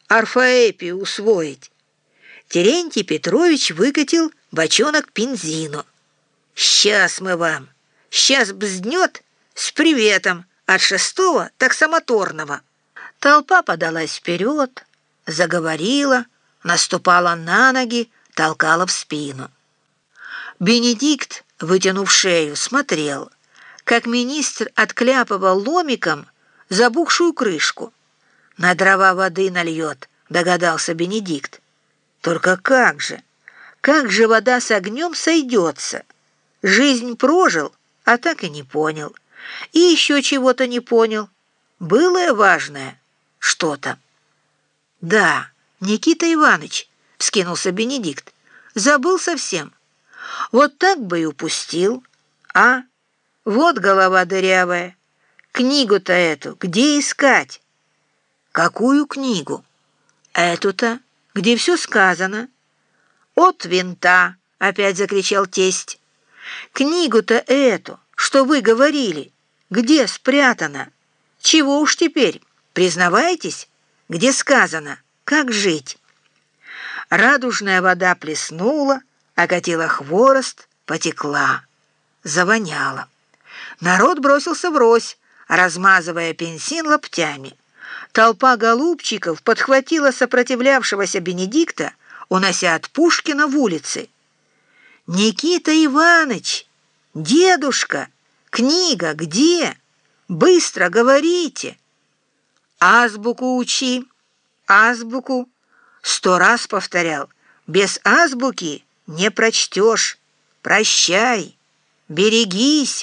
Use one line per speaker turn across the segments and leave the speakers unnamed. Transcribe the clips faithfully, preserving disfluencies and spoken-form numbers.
орфоэпию усвоить. Терентий Петрович выкатил бочонок бензину. «Сейчас мы вам, сейчас бзднет с приветом от шестого таксомоторного». Толпа подалась вперед, заговорила, наступала на ноги, толкала в спину. Бенедикт, вытянув шею, смотрел, как министр откляпывал ломиком забухшую крышку. «На дрова воды нальет», — догадался Бенедикт. Только как же, как же вода с огнем сойдется? Жизнь прожил, а так и не понял. И еще чего-то не понял. Было важное что-то. «Да, Никита Иванович», — вскинулся Бенедикт, — «забыл совсем. Вот так бы и упустил. А, вот голова дырявая. Книгу-то эту где искать?» «Какую книгу?» «Эту-то, где все сказано». «От винта!» — опять закричал тесть. «Книгу-то эту, что вы говорили, где спрятана? Чего уж теперь, признавайтесь, где сказано, как жить?» Радужная вода плеснула, окатила хворост, потекла, завоняла. Народ бросился врозь, размазывая бензин лоптями. Толпа голубчиков подхватила сопротивлявшегося Бенедикта, унося от Пушкина в улицы. «Никита Иванович! Дедушка! Книга где? Быстро говорите!» «Азбуку учи! Азбуку!» Сто раз повторял. «Без азбуки не прочтешь! Прощай! Берегись!»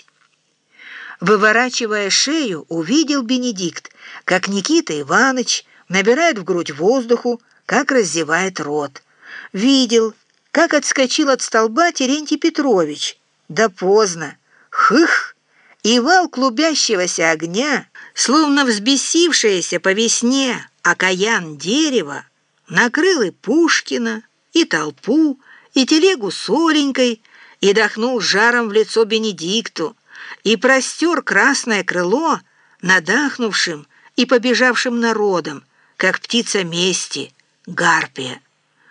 Выворачивая шею, увидел Бенедикт, как Никита Иванович набирает в грудь воздуху, как раздевает рот. Видел, как отскочил от столба Терентий Петрович. Да поздно. Хых! И вал клубящегося огня, словно взбесившееся по весне окаян дерева, накрыл и Пушкина, и толпу, и телегу с Оленькой, и дохнул жаром в лицо Бенедикту, и простер красное крыло надахнувшим и побежавшим народом, как птица мести, гарпия.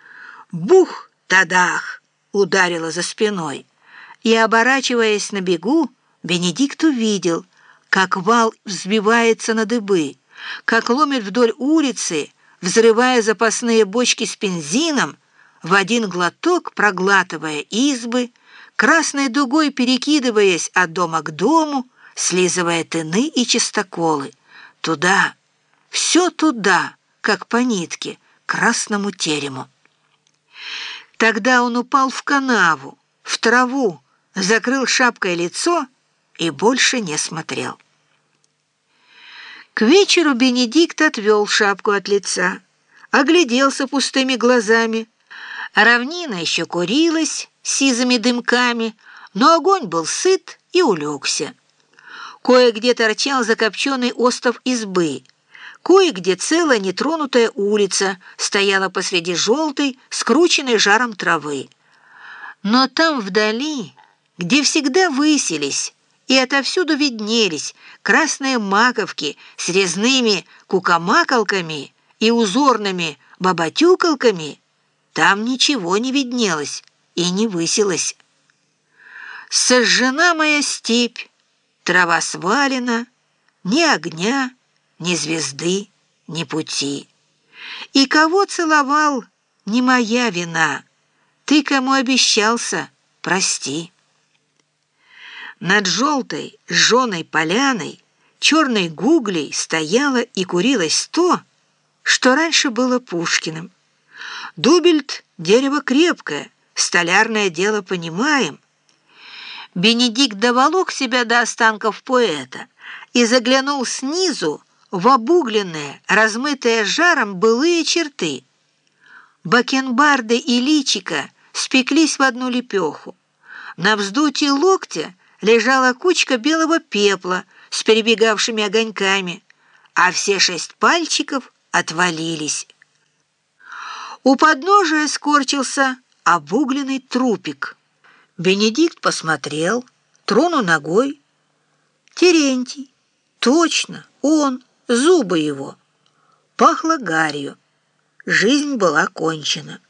Бух-тадах! Ударило за спиной, и, оборачиваясь на бегу, Бенедикт увидел, как вал взбивается на дыбы, как ломит вдоль улицы, взрывая запасные бочки с бензином, в один глоток проглатывая избы, красной дугой перекидываясь от дома к дому, слизывая тыны и чистоколы. Туда, все туда, как по нитке, к красному терему. Тогда он упал в канаву, в траву, закрыл шапкой лицо и больше не смотрел. К вечеру Бенедикт отвел шапку от лица, огляделся пустыми глазами. Равнина еще курилась сизыми дымками, но огонь был сыт и улегся. Кое-где торчал закопченный остов избы, кое-где целая нетронутая улица стояла посреди желтой, скрученной жаром травы. Но там вдали, где всегда высились и отовсюду виднелись красные маковки с резными кукомакалками и узорными бабатюкалками, там ничего не виднелось и не высилось. Сожжена моя степь, трава свалена, ни огня, ни звезды, ни пути. И кого целовал, не моя вина, ты кому обещался, прости. Над желтой, жженой поляной, черной гуглей стояло и курилось то, что раньше было Пушкиным. Дубельт — дерево крепкое, столярное дело понимаем. Бенедикт доволок себя до останков поэта и заглянул снизу в обугленные, размытые жаром былые черты. Бакенбарды и личика спеклись в одну лепеху. На вздутии локтя лежала кучка белого пепла с перебегавшими огоньками, а все шесть пальчиков отвалились. У подножия скорчился обугленный трупик. Бенедикт посмотрел, тронул ногой. Терентий, точно, он, зубы его. Пахло гарью. жизнь была кончена.